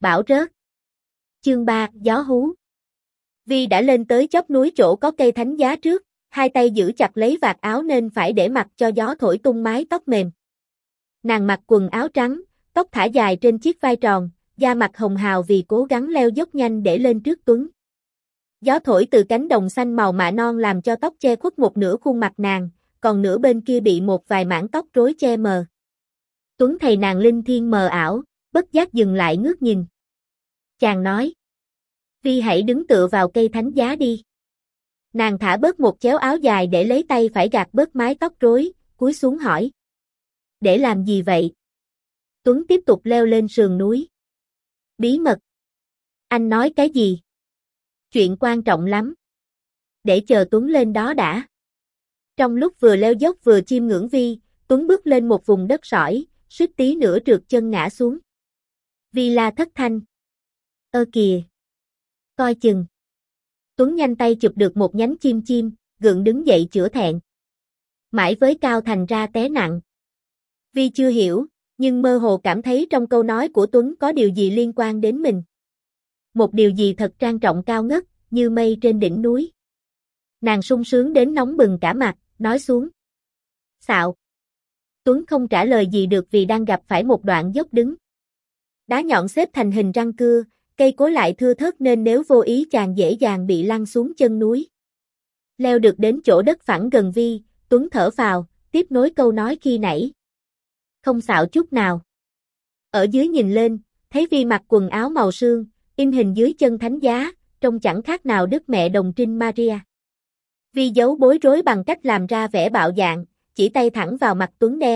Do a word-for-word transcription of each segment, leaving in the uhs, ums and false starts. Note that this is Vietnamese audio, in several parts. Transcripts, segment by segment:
bão rớt. Chương ba, gió hú. Vi đã lên tới chóp núi chỗ có cây thánh giá trước, hai tay giữ chặt lấy vạt áo nên phải để mặc cho gió thổi tung mái tóc mềm. Nàng mặc quần áo trắng, tóc thả dài trên chiếc vai tròn, da mặt hồng hào vì cố gắng leo dốc nhanh để lên trước Tuấn. Gió thổi từ cánh đồng xanh màu mạ non làm cho tóc che khuất một nửa khuôn mặt nàng, còn nửa bên kia bị một vài mảng tóc rối che mờ. Tuấn thấy nàng linh thiêng mờ ảo, bất giác dừng lại ngước nhìn. Chàng nói: Vi hãy đứng tựa vào cây thánh giá đi. Nàng thả bớt một chéo áo dài để lấy tay phải gạt bớt mái tóc rối, cúi xuống hỏi: Để làm gì vậy? Tuấn tiếp tục leo lên sườn núi. Bí mật. Anh nói cái gì? Chuyện quan trọng lắm. Để chờ Tuấn lên đó đã. Trong lúc vừa leo dốc vừa chiêm ngưỡng Vi, Tuấn bước lên một vùng đất sỏi, suýt tí nữa trượt chân ngã xuống. Vi la thất thanh: Ơ kìa! Coi chừng! Tuấn nhanh tay chụp được một nhánh chim chim, gượng đứng dậy chữa thẹn. Mãi với cao thành ra té nặng. Vi chưa hiểu, nhưng mơ hồ cảm thấy trong câu nói của Tuấn có điều gì liên quan đến mình. Một điều gì thật trang trọng cao ngất, như mây trên đỉnh núi. Nàng sung sướng đến nóng bừng cả mặt, nói xuống: Xạo! Tuấn không trả lời gì được vì đang gặp phải một đoạn dốc đứng. Đá nhọn xếp thành hình răng cưa, cây cối lại thưa thớt nên nếu vô ý chàng dễ dàng bị lăn xuống chân núi. Leo được đến chỗ đất phẳng gần Vi, Tuấn thở phào, tiếp nối câu nói khi nãy. Không xạo chút nào. Ở dưới nhìn lên, thấy Vi mặc quần áo màu sương, in hình dưới chân thánh giá, trông chẳng khác nào Đức Mẹ Đồng Trinh Maria. Vi giấu bối rối bằng cách làm ra vẻ bạo dạn, chỉ tay thẳng vào mặt Tuấn đe.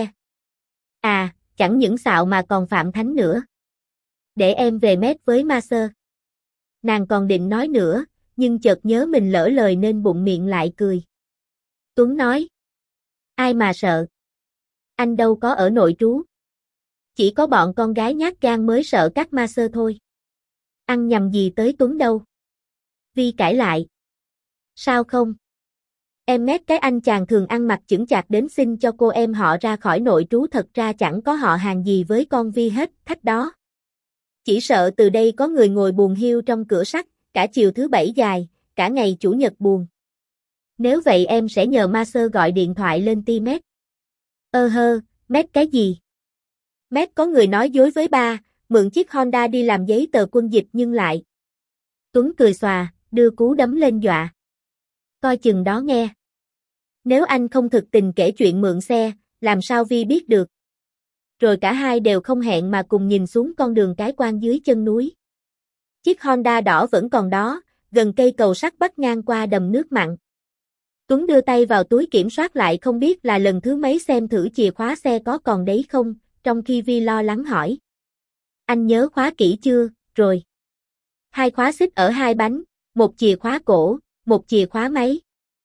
À, chẳng những xạo mà còn phạm thánh nữa. Để em về mét với ma sơ. Nàng còn định nói nữa, nhưng chợt nhớ mình lỡ lời nên bụng miệng lại cười. Tuấn nói: Ai mà sợ? Anh đâu có ở nội trú. Chỉ có bọn con gái nhát gan mới sợ các ma sơ thôi. Ăn nhầm gì tới Tuấn đâu. Vi cãi lại: Sao không? Em mét cái anh chàng thường ăn mặc chững chạc đến xin cho cô em họ ra khỏi nội trú thật ra chẳng có họ hàng gì với con Vi hết, thách đó. Chỉ sợ từ đây có người ngồi buồn hiu trong cửa sắt, cả chiều thứ bảy dài, cả ngày chủ nhật buồn. Nếu vậy em sẽ nhờ ma sơ gọi điện thoại lên ti mét. Ơ hơ, mét cái gì? Mét có người nói dối với ba, mượn chiếc Honda đi làm giấy tờ quân dịch nhưng lại. Tuấn cười xòa, đưa cú đấm lên dọa. Coi chừng đó nghe. Nếu anh không thực tình kể chuyện mượn xe, làm sao Vi biết được? Rồi cả hai đều không hẹn mà cùng nhìn xuống con đường cái quan dưới chân núi. Chiếc Honda đỏ vẫn còn đó, gần cây cầu sắt bắc ngang qua đầm nước mặn. Tuấn đưa tay vào túi kiểm soát lại không biết là lần thứ mấy xem thử chìa khóa xe có còn đấy không, trong khi Vi lo lắng hỏi. Anh nhớ khóa kỹ chưa, rồi? Hai khóa xích ở hai bánh, một chìa khóa cổ, một chìa khóa máy.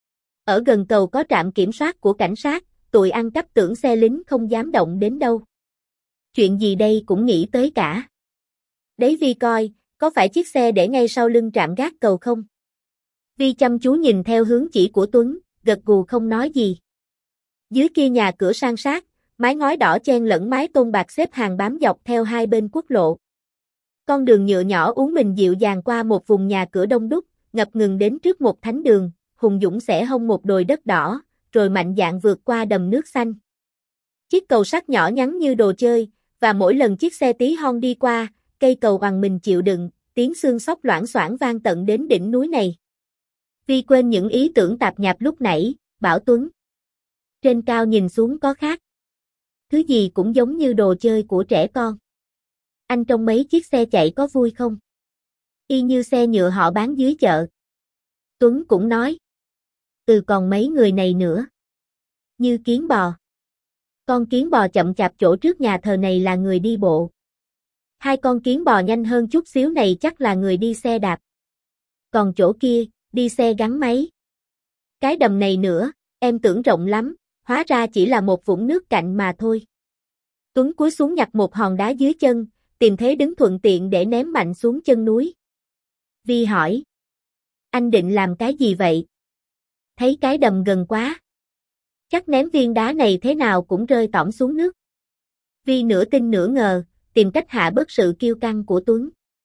Ở gần cầu có trạm kiểm soát của cảnh sát, tụi ăn cắp tưởng xe lính không dám động đến đâu. Chuyện gì đây cũng nghĩ tới cả. Đấy Vi coi, có phải chiếc xe để ngay sau lưng trạm gác cầu không? Vi chăm chú nhìn theo hướng chỉ của Tuấn, gật gù không nói gì. Dưới kia nhà cửa san sát, mái ngói đỏ chen lẫn mái tôn bạc xếp hàng bám dọc theo hai bên quốc lộ. Con đường nhựa nhỏ uốn mình dịu dàng qua một vùng nhà cửa đông đúc, ngập ngừng đến trước một thánh đường, hùng dũng xẻ hông một đồi đất đỏ, rồi mạnh dạn vượt qua đầm nước xanh. Chiếc cầu sắt nhỏ nhắn như đồ chơi, và mỗi lần chiếc xe tí hon đi qua, cây cầu oằn mình chịu đựng, tiếng xương xóc loảng xoảng vang tận đến đỉnh núi này. Vi quên những ý tưởng tạp nhạp lúc nãy, bảo Tuấn. Trên cao nhìn xuống có khác. Thứ gì cũng giống như đồ chơi của trẻ con. Anh trông mấy chiếc xe chạy có vui không? Y như xe nhựa họ bán dưới chợ. Tuấn cũng nói. Ừ còn mấy người này nữa. Như kiến bò. Con kiến bò chậm chạp chỗ trước nhà thờ này là người đi bộ. Hai con kiến bò nhanh hơn chút xíu này chắc là người đi xe đạp. Còn chỗ kia, đi xe gắn máy. Cái đầm này nữa, em tưởng rộng lắm, hóa ra chỉ là một vũng nước cạnh mà thôi. Tuấn cúi xuống nhặt một hòn đá dưới chân, tìm thế đứng thuận tiện để ném mạnh xuống chân núi. Vi hỏi. Anh định làm cái gì vậy? Thấy cái đầm gần quá. Chắc ném viên đá này thế nào cũng rơi tõm xuống nước. Vi nửa tin nửa ngờ, tìm cách hạ bớt sự kiêu căng của Tuấn.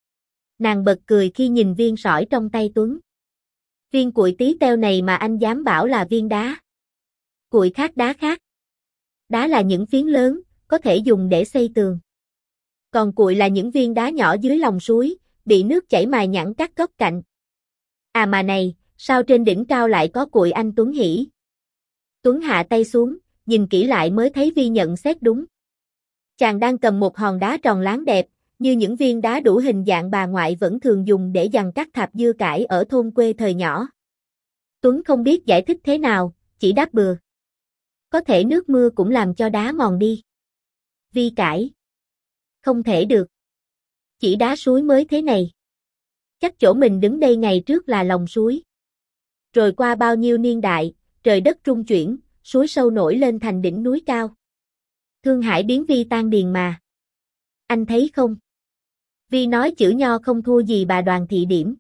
Nàng bật cười khi nhìn viên sỏi trong tay Tuấn. Viên cuội tí teo này mà anh dám bảo là viên đá. Cuội khác đá khác. Đá là những phiến lớn, có thể dùng để xây tường. Còn cuội là những viên đá nhỏ dưới lòng suối, bị nước chảy mài nhẵn các góc cạnh. À mà này, sao trên đỉnh cao lại có cuội, anh Tuấn hỉ? Tuấn hạ tay xuống, nhìn kỹ lại mới thấy Vi nhận xét đúng. Chàng đang cầm một hòn đá tròn láng đẹp, như những viên đá đủ hình dạng bà ngoại vẫn thường dùng để giằng các thạp dưa cải ở thôn quê thời nhỏ. Tuấn không biết giải thích thế nào, chỉ đáp bừa. Có thể nước mưa cũng làm cho đá mòn đi. Vi cãi. Không thể được. Chỉ đá suối mới thế này. Chắc chỗ mình đứng đây ngày trước là lòng suối. Rồi qua bao nhiêu niên đại, trời đất rung chuyển, suối sâu nổi lên thành đỉnh núi cao. Thương Hải biến Vi tan điền mà. Anh thấy không? Vi nói chữ nho không thua gì bà Đoàn Thị Điểm.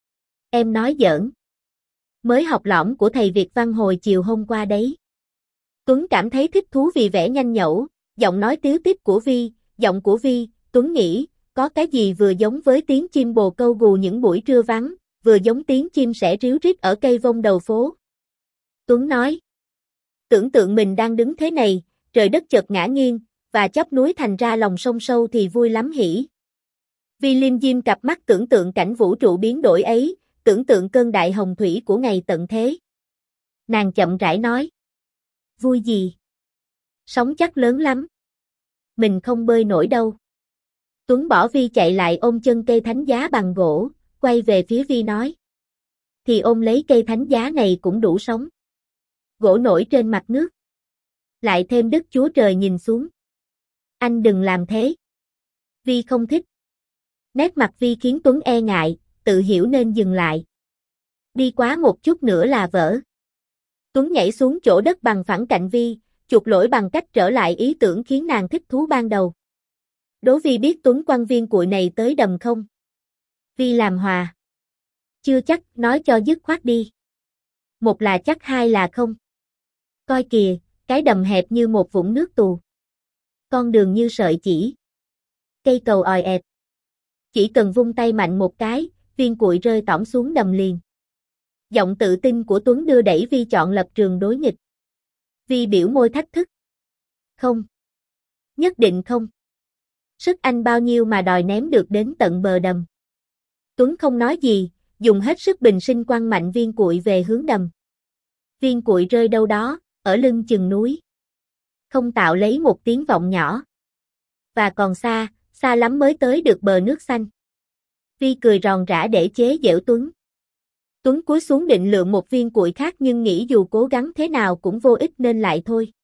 Em nói giỡn. Mới học lõm của thầy Việt văn hồi chiều hôm qua đấy. Tuấn cảm thấy thích thú vì vẻ nhanh nhẩu, giọng nói tiếu tít của Vi, giọng của Vi, Tuấn nghĩ, có cái gì vừa giống với tiếng chim bồ câu gù những buổi trưa vắng, vừa giống tiếng chim sẻ ríu rít ở cây vông đầu phố. Tuấn nói, tưởng tượng mình đang đứng thế này, trời đất chợt ngã nghiêng, và chóp núi thành ra lòng sông sâu thì vui lắm hỉ. Vi liêm diêm cặp mắt tưởng tượng cảnh vũ trụ biến đổi ấy, tưởng tượng cơn đại hồng thủy của ngày tận thế. Nàng chậm rãi nói, vui gì? Sóng chắc lớn lắm. Mình không bơi nổi đâu. Tuấn bỏ Vi chạy lại ôm chân cây thánh giá bằng gỗ, quay về phía Vi nói. Thì ôm lấy cây thánh giá này cũng đủ sống. Gỗ nổi trên mặt nước. Lại thêm Đức Chúa Trời nhìn xuống. Anh đừng làm thế. Vi không thích. Nét mặt Vi khiến Tuấn e ngại, tự hiểu nên dừng lại. Đi quá một chút nữa là vỡ. Tuấn nhảy xuống chỗ đất bằng phẳng cạnh Vi, chuộc lỗi bằng cách trở lại ý tưởng khiến nàng thích thú ban đầu. Đố Vi biết Tuấn quăng viên cuội này tới đầm không? Vi làm hòa. Chưa chắc, nói cho dứt khoát đi. Một là chắc, hai là không. Coi kìa, cái đầm hẹp như một vũng nước tù. Con đường như sợi chỉ. Cây cầu òi ẹp. Chỉ cần vung tay mạnh một cái, viên cuội rơi tõm xuống đầm liền. Giọng tự tin của Tuấn đưa đẩy Vi chọn lập trường đối nghịch. Vi biểu môi thách thức. Không. Nhất định không. Sức anh bao nhiêu mà đòi ném được đến tận bờ đầm. Tuấn không nói gì, dùng hết sức bình sinh quăng mạnh viên cuội về hướng đầm. Viên cuội rơi đâu đó, ở lưng chừng núi. Không tạo lấy một tiếng vọng nhỏ. Và còn xa, xa lắm mới tới được bờ nước xanh. Vi cười ròn rã để chế giễu Tuấn. Tuấn cúi xuống định lựa một viên cuội khác nhưng nghĩ dù cố gắng thế nào cũng vô ích nên lại thôi.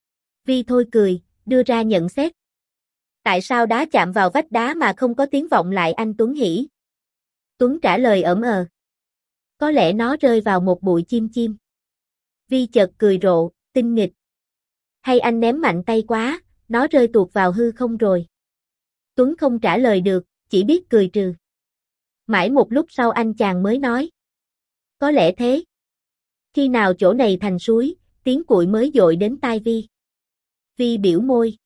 Vi thôi cười, đưa ra nhận xét. Tại sao đá chạm vào vách đá mà không có tiếng vọng lại, anh Tuấn hỉ? Tuấn trả lời ẩm ờ. Có lẽ nó rơi vào một bụi chim chim. Vi chợt cười rộ, tinh nghịch. Hay anh ném mạnh tay quá, nó rơi tuột vào hư không rồi. Tuấn không trả lời được, chỉ biết cười trừ. Mãi một lúc sau anh chàng mới nói. Có lẽ thế. Khi nào chỗ này thành suối, tiếng cuội mới dội đến tai Vi. Vi biểu môi.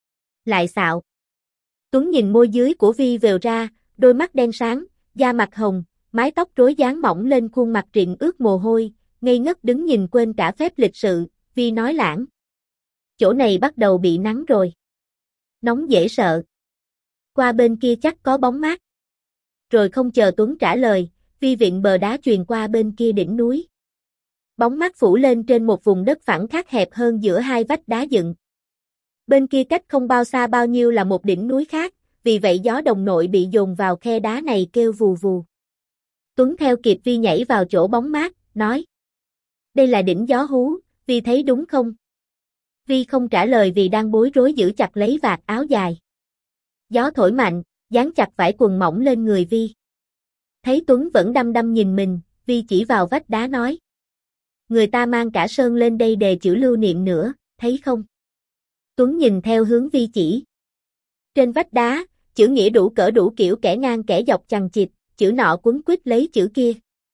Lại xạo. Tuấn nhìn môi dưới của Vi vèo ra, đôi mắt đen sáng, da mặt hồng, mái tóc rối dáng mỏng lên khuôn mặt rịn ướt mồ hôi, ngây ngất đứng nhìn quên cả phép lịch sự. Vi nói lãng. Chỗ này bắt đầu bị nắng rồi. Nóng dễ sợ. Qua bên kia chắc có bóng mát. Rồi không chờ Tuấn trả lời, Vi vịn bờ đá chuyền qua bên kia đỉnh núi. Bóng mát phủ lên trên một vùng đất phẳng khác hẹp hơn giữa hai vách đá dựng. Bên kia cách không bao xa bao nhiêu là một đỉnh núi khác, vì vậy gió đồng nội bị dồn vào khe đá này kêu vù vù. Tuấn theo kịp Vi nhảy vào chỗ bóng mát, nói. Đây là đỉnh gió hú, Vi thấy đúng không? Vi không trả lời vì đang bối rối giữ chặt lấy vạt áo dài. Gió thổi mạnh, dán chặt vải quần mỏng lên người Vi. Thấy Tuấn vẫn đăm đăm nhìn mình, Vi chỉ vào vách đá nói. Người ta mang cả sơn lên đây đề chữ lưu niệm nữa, thấy không? Tuấn nhìn theo hướng Vi chỉ. Trên vách đá, chữ nghĩa đủ cỡ đủ kiểu kẻ ngang kẻ dọc chằng chịt, chữ nọ quấn quýt lấy chữ kia.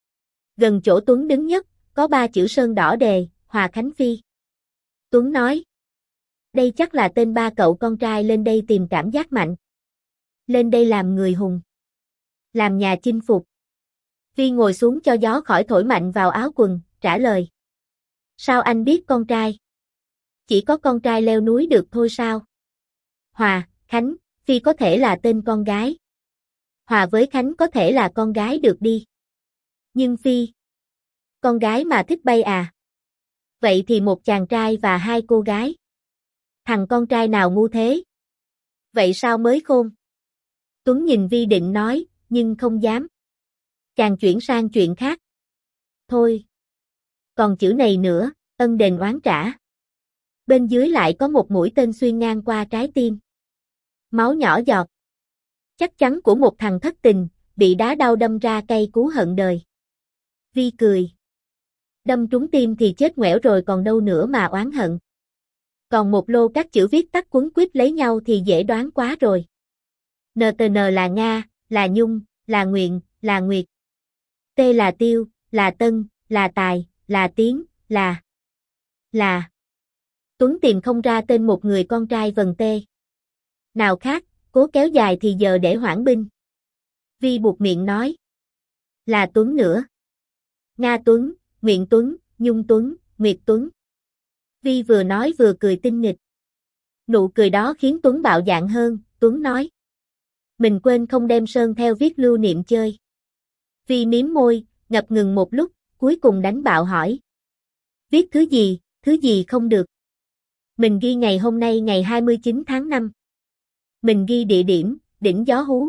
Gần chỗ Tuấn đứng nhất, có ba chữ sơn đỏ đề, Hòa Khánh Phi. Tuấn nói. Đây chắc là tên ba cậu con trai lên đây tìm cảm giác mạnh. Lên đây làm người hùng. Làm nhà chinh phục. Vi ngồi xuống cho gió khỏi thổi mạnh vào áo quần, trả lời. Sao anh biết con trai? Chỉ có con trai leo núi được thôi sao? Hòa, Khánh, Phi có thể là tên con gái. Hòa với Khánh có thể là con gái được đi. Nhưng Phi, con gái mà thích bay à? Vậy thì một chàng trai và hai cô gái. Thằng con trai nào ngu thế? Vậy sao mới khôn? Tuấn nhìn Vi định nói, nhưng không dám. Chàng chuyển sang chuyện khác. Thôi. Còn chữ này nữa, ân đền oán trả. Bên dưới lại có một mũi tên xuyên ngang qua trái tim. Máu nhỏ giọt. Chắc chắn của một thằng thất tình, bị đá đau đâm ra cay cú hận đời. Vi cười. Đâm trúng tim thì chết ngoẻo rồi còn đâu nữa mà oán hận. Còn một lô các chữ viết tắt quấn quýt lấy nhau thì dễ đoán quá rồi. en tê en là Nga, là Nhung, là Nguyện, là Nguyệt. T là Tiêu, là Tân, là Tài, là Tiến, là... là... Tuấn tìm không ra tên một người con trai vần T. Nào khác, cố kéo dài thì giờ để hoãn binh. Vi buộc miệng nói. Là Tuấn nữa. Nga Tuấn, Nguyện Tuấn, Nhung Tuấn, Nguyệt Tuấn. Vi vừa nói vừa cười tinh nghịch. Nụ cười đó khiến Tuấn bạo dạn hơn, Tuấn nói. Mình quên không đem sơn theo viết lưu niệm chơi. Vi mím môi, ngập ngừng một lúc, cuối cùng đánh bạo hỏi. Viết thứ gì, thứ gì không được. Mình ghi ngày hôm nay ngày hai mươi chín tháng năm. Mình ghi địa điểm, đỉnh Gió Hú.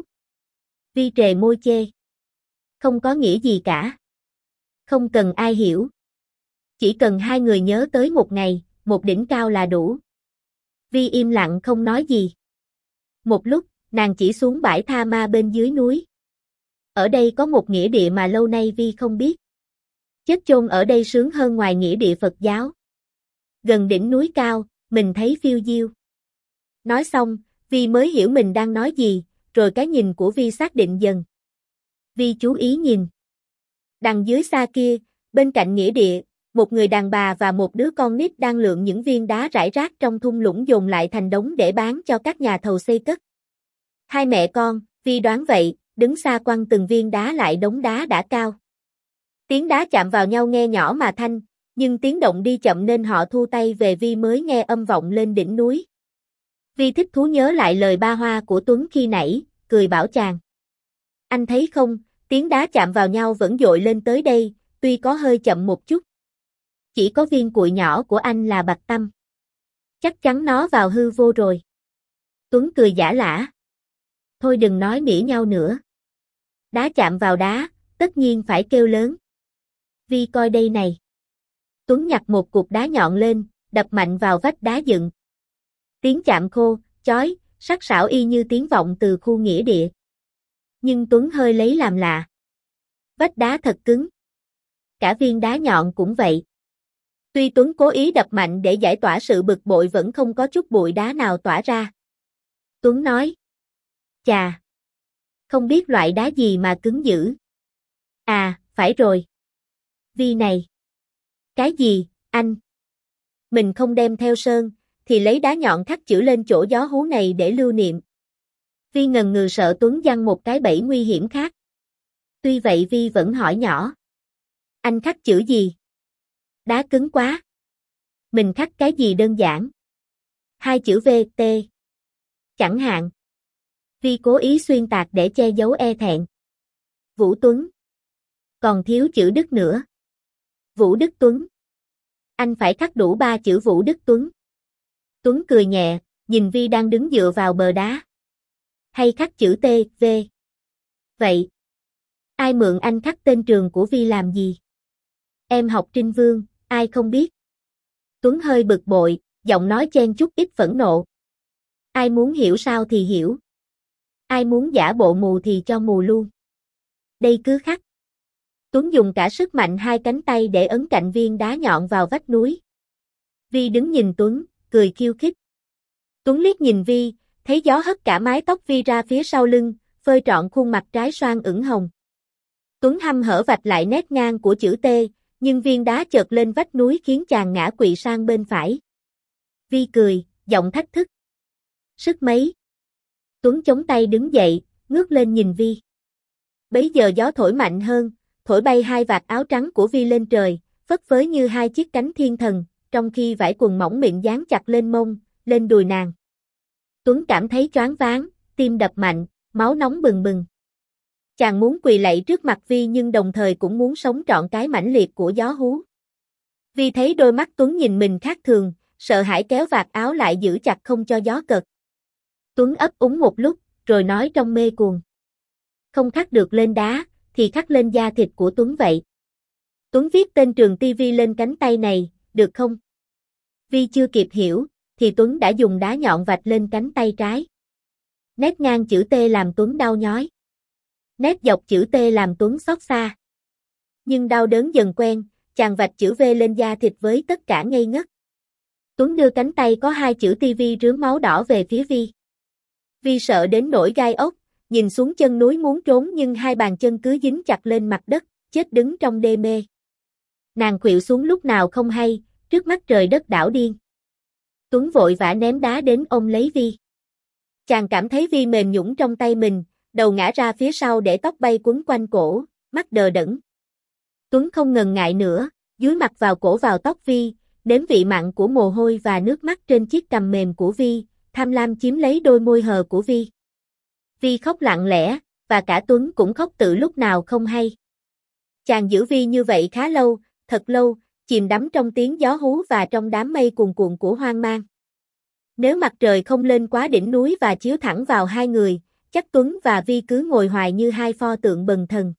Vi trề môi chê. Không có nghĩa gì cả. Không cần ai hiểu. Chỉ cần hai người nhớ tới một ngày, một đỉnh cao là đủ. Vi im lặng không nói gì. Một lúc, nàng chỉ xuống bãi tha ma bên dưới núi. Ở đây có một nghĩa địa mà lâu nay Vi không biết. Chết chôn ở đây sướng hơn ngoài nghĩa địa Phật giáo. Gần đỉnh núi cao, mình thấy phiêu diêu. Nói xong, Vi mới hiểu mình đang nói gì, rồi cái nhìn của Vi xác định dần. Vi chú ý nhìn. Đằng dưới xa kia, bên cạnh nghĩa địa, một người đàn bà và một đứa con nít đang lượm những viên đá rải rác trong thung lũng dồn lại thành đống để bán cho các nhà thầu xây cất. Hai mẹ con, Vi đoán vậy, đứng xa quăng từng viên đá lại đống đá đã cao. Tiếng đá chạm vào nhau nghe nhỏ mà thanh, nhưng tiếng động đi chậm nên họ thu tay về. Vi mới nghe âm vọng lên đỉnh núi. Vi thích thú nhớ lại lời ba hoa của Tuấn khi nãy, cười bảo chàng. Anh thấy không, tiếng đá chạm vào nhau vẫn dội lên tới đây, tuy có hơi chậm một chút. Chỉ có viên cuội nhỏ của anh là bạch tâm. Chắc chắn nó vào hư vô rồi. Tuấn cười giả lả. Thôi đừng nói mỉa nhau nữa. Đá chạm vào đá, tất nhiên phải kêu lớn. Vi coi đây này. Tuấn nhặt một cục đá nhọn lên, đập mạnh vào vách đá dựng. Tiếng chạm khô, chói, sắc sảo y như tiếng vọng từ khu nghĩa địa. Nhưng Tuấn hơi lấy làm lạ. Vách đá thật cứng. Cả viên đá nhọn cũng vậy. Tuy Tuấn cố ý đập mạnh để giải tỏa sự bực bội vẫn không có chút bụi đá nào tỏa ra. Tuấn nói. Chà! Không biết loại đá gì mà cứng dữ. À, phải rồi. Vi này. Cái gì, anh? Mình không đem theo sơn, thì lấy đá nhọn khắc chữ lên chỗ gió hú này để lưu niệm. Vi ngần ngừ sợ Tuấn giăng một cái bẫy nguy hiểm khác. Tuy vậy Vi vẫn hỏi nhỏ. Anh khắc chữ gì? Đá cứng quá. Mình khắc cái gì đơn giản? Hai chữ V, T. Chẳng hạn. Vi cố ý xuyên tạc để che giấu e thẹn. Vũ Tuấn. Còn thiếu chữ Đức nữa. Vũ Đức Tuấn. Anh phải khắc đủ ba chữ Vũ Đức Tuấn. Tuấn cười nhẹ, nhìn Vi đang đứng dựa vào bờ đá. Hay khắc chữ T, V. Vậy. Ai mượn anh khắc tên trường của Vi làm gì? Em học Trinh Vương, ai không biết. Tuấn hơi bực bội, giọng nói chen chút ít phẫn nộ. Ai muốn hiểu sao thì hiểu. Ai muốn giả bộ mù thì cho mù luôn. Đây cứ khắc. Tuấn dùng cả sức mạnh hai cánh tay để ấn cạnh viên đá nhọn vào vách núi. Vi đứng nhìn Tuấn, cười khiêu khích. Tuấn liếc nhìn Vi, thấy gió hất cả mái tóc Vi ra phía sau lưng, phơi trọn khuôn mặt trái xoan ửng hồng. Tuấn hăm hở vạch lại nét ngang của chữ T, nhưng viên đá chợt lên vách núi khiến chàng ngã quỵ sang bên phải. Vi cười, giọng thách thức. Sức mấy? Tuấn chống tay đứng dậy, ngước lên nhìn Vi. Bấy giờ gió thổi mạnh hơn, thổi bay hai vạt áo trắng của Vi lên trời, phất phới như hai chiếc cánh thiên thần, trong khi vải quần mỏng mịn dán chặt lên mông, lên đùi nàng. Tuấn cảm thấy choáng váng, tim đập mạnh, máu nóng bừng bừng. Chàng muốn quỳ lạy trước mặt Vi nhưng đồng thời cũng muốn sống trọn cái mãnh liệt của gió hú. Vi thấy đôi mắt Tuấn nhìn mình khác thường, sợ hãi kéo vạt áo lại giữ chặt không cho gió cật. Tuấn ấp úng một lúc, rồi nói trong mê cuồng. Không khắc được lên đá, thì khắc lên da thịt của Tuấn vậy. Tuấn viết tên trường ti vi lên cánh tay này, được không? Vi chưa kịp hiểu, thì Tuấn đã dùng đá nhọn vạch lên cánh tay trái. Nét ngang chữ T làm Tuấn đau nhói. Nét dọc chữ T làm Tuấn xót xa. Nhưng đau đớn dần quen, chàng vạch chữ V lên da thịt với tất cả ngây ngất. Tuấn đưa cánh tay có hai chữ ti vi rướm máu đỏ về phía Vi. Vi sợ đến nỗi gai ốc, nhìn xuống chân núi muốn trốn nhưng hai bàn chân cứ dính chặt lên mặt đất, chết đứng trong đê mê. Nàng khuỵu xuống lúc nào không hay, trước mắt trời đất đảo điên. Tuấn vội vã ném đá đến ôm lấy Vi. Chàng cảm thấy Vi mềm nhũn trong tay mình, đầu ngã ra phía sau để tóc bay quấn quanh cổ, mắt đờ đẫn. Tuấn không ngần ngại nữa, dúi mặt vào cổ vào tóc Vi, nếm vị mặn của mồ hôi và nước mắt trên chiếc cằm mềm của Vi, tham lam chiếm lấy đôi môi hờ của Vi. Vi khóc lặng lẽ, và cả Tuấn cũng khóc tự lúc nào không hay. Chàng giữ Vi như vậy khá lâu, thật lâu, chìm đắm trong tiếng gió hú và trong đám mây cuồn cuộn của hoang mang. Nếu mặt trời không lên quá đỉnh núi và chiếu thẳng vào hai người, chắc Tuấn và Vi cứ ngồi hoài như hai pho tượng bần thần.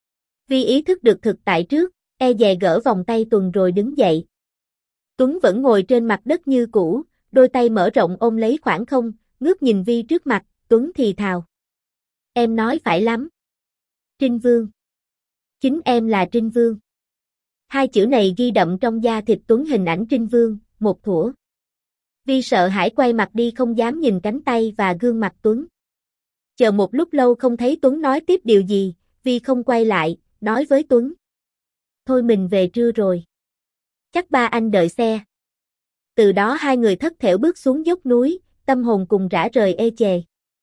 Vi ý thức được thực tại trước, e dè gỡ vòng tay Tuấn rồi đứng dậy. Tuấn vẫn ngồi trên mặt đất như cũ, đôi tay mở rộng ôm lấy khoảng không, ngước nhìn Vi trước mặt, Tuấn thì thào. Em nói phải lắm. Trinh Vương. Chính em là Trinh Vương. Hai chữ này ghi đậm trong da thịt Tuấn hình ảnh Trinh Vương, một thuở. Vi sợ hãi quay mặt đi không dám nhìn cánh tay và gương mặt Tuấn. Chờ một lúc lâu không thấy Tuấn nói tiếp điều gì, Vi không quay lại, nói với Tuấn. Thôi mình về trưa rồi. Chắc ba anh đợi xe. Từ đó hai người thất thểu bước xuống dốc núi, tâm hồn cùng rã rời ê chề.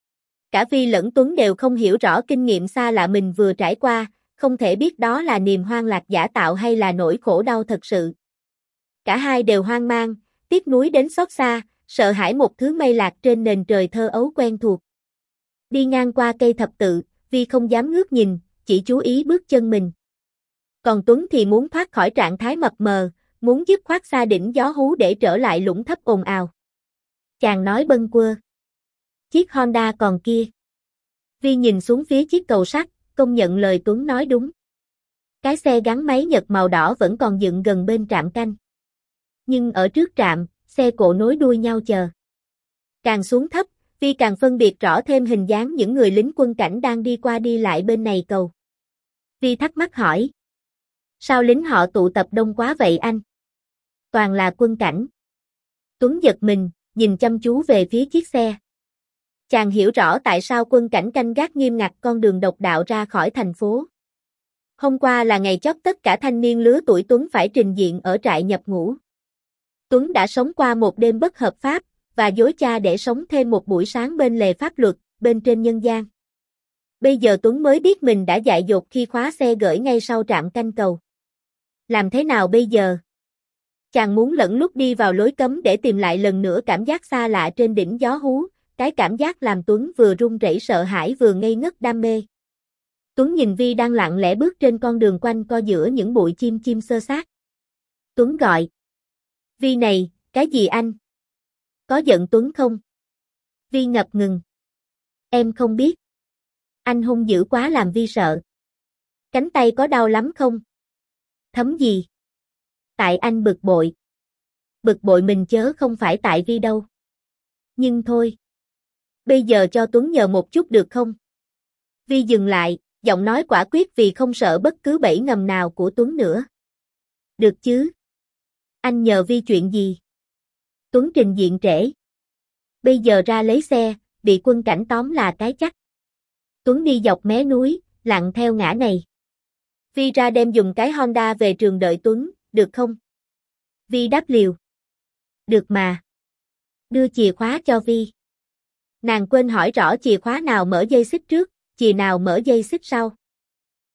Cả Vi lẫn Tuấn đều không hiểu rõ kinh nghiệm xa lạ mình vừa trải qua, không thể biết đó là niềm hoang lạc giả tạo hay là nỗi khổ đau thật sự. Cả hai đều hoang mang, tiếc nuối đến xót xa, sợ hãi một thứ mây lạc trên nền trời thơ ấu quen thuộc. Đi ngang qua cây thập tự, Vi không dám ngước nhìn, chỉ chú ý bước chân mình. Còn Tuấn thì muốn thoát khỏi trạng thái mập mờ, muốn dứt khoát xa đỉnh gió hú để trở lại lũng thấp ồn ào. Chàng nói bâng quơ. Chiếc Honda còn kia. Vi nhìn xuống phía chiếc cầu sắt, công nhận lời Tuấn nói đúng. Cái xe gắn máy Nhật màu đỏ vẫn còn dựng gần bên trạm canh. Nhưng ở trước trạm, xe cộ nối đuôi nhau chờ. Càng xuống thấp, Vi càng phân biệt rõ thêm hình dáng những người lính quân cảnh đang đi qua đi lại bên này cầu. Vi thắc mắc hỏi. Sao lính họ tụ tập đông quá vậy anh? Toàn là quân cảnh. Tuấn giật mình, nhìn chăm chú về phía chiếc xe. Chàng hiểu rõ tại sao quân cảnh canh gác nghiêm ngặt con đường độc đạo ra khỏi thành phố. Hôm qua là ngày chót tất cả thanh niên lứa tuổi Tuấn phải trình diện ở trại nhập ngũ. Tuấn đã sống qua một đêm bất hợp pháp, và dối cha để sống thêm một buổi sáng bên lề pháp luật, bên trên nhân gian. Bây giờ Tuấn mới biết mình đã dại dột khi khóa xe gửi ngay sau trạm canh cầu. Làm thế nào bây giờ? Chàng muốn lẫn lúc đi vào lối cấm để tìm lại lần nữa cảm giác xa lạ trên đỉnh gió hú, cái cảm giác làm Tuấn vừa run rẩy sợ hãi vừa ngây ngất đam mê. Tuấn nhìn Vi đang lặng lẽ bước trên con đường quanh co giữa những bụi chim chim xơ xác. Tuấn gọi. Vi này, cái gì anh? Có giận Tuấn không? Vi ngập ngừng. Em không biết. Anh hung dữ quá làm Vi sợ. Cánh tay có đau lắm không? Thấm gì? Tại anh bực bội. Bực bội mình chớ không phải tại Vi đâu. Nhưng thôi. Bây giờ cho Tuấn nhờ một chút được không? Vi dừng lại, giọng nói quả quyết vì không sợ bất cứ bẫy ngầm nào của Tuấn nữa. Được chứ? Anh nhờ Vi chuyện gì? Tuấn trình diện trễ. Bây giờ ra lấy xe, bị quân cảnh tóm là cái chắc. Tuấn đi dọc mé núi, lặn theo ngã này. Vi ra đem dùng cái Honda về trường đợi Tuấn, được không? Vi đáp liều. Được mà. Đưa chìa khóa cho Vi. Nàng quên hỏi rõ chìa khóa nào mở dây xích trước, chìa nào mở dây xích sau.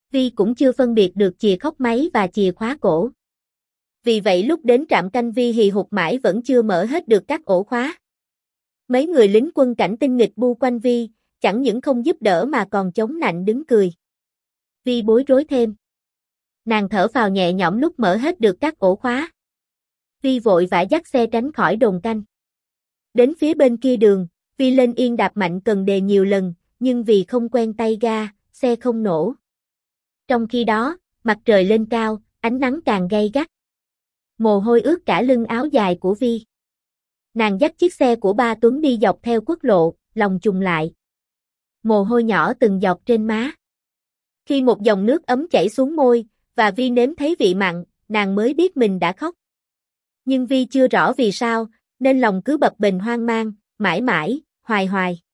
Vi cũng chưa phân biệt được chìa khóc máy và chìa khóa cổ. Vì vậy lúc đến trạm canh Vi hì hục mãi vẫn chưa mở hết được các ổ khóa. Mấy người lính quân cảnh tinh nghịch bu quanh Vi, chẳng những không giúp đỡ mà còn chống nạnh đứng cười. Vi bối rối thêm. Nàng thở phào nhẹ nhõm lúc mở hết được các ổ khóa. Vi vội vã dắt xe tránh khỏi đồn canh. Đến phía bên kia đường, Vi lên yên đạp mạnh cần đề nhiều lần, nhưng vì không quen tay ga, xe không nổ. Trong khi đó, mặt trời lên cao, ánh nắng càng gay gắt. Mồ hôi ướt cả lưng áo dài của Vi. Nàng dắt chiếc xe của ba Tuấn đi dọc theo quốc lộ, lòng trùng lại. Mồ hôi nhỏ từng giọt trên má. Khi một dòng nước ấm chảy xuống môi, và Vi nếm thấy vị mặn, nàng mới biết mình đã khóc. Nhưng Vi chưa rõ vì sao, nên lòng cứ bập bềnh hoang mang, mãi mãi, hoài hoài.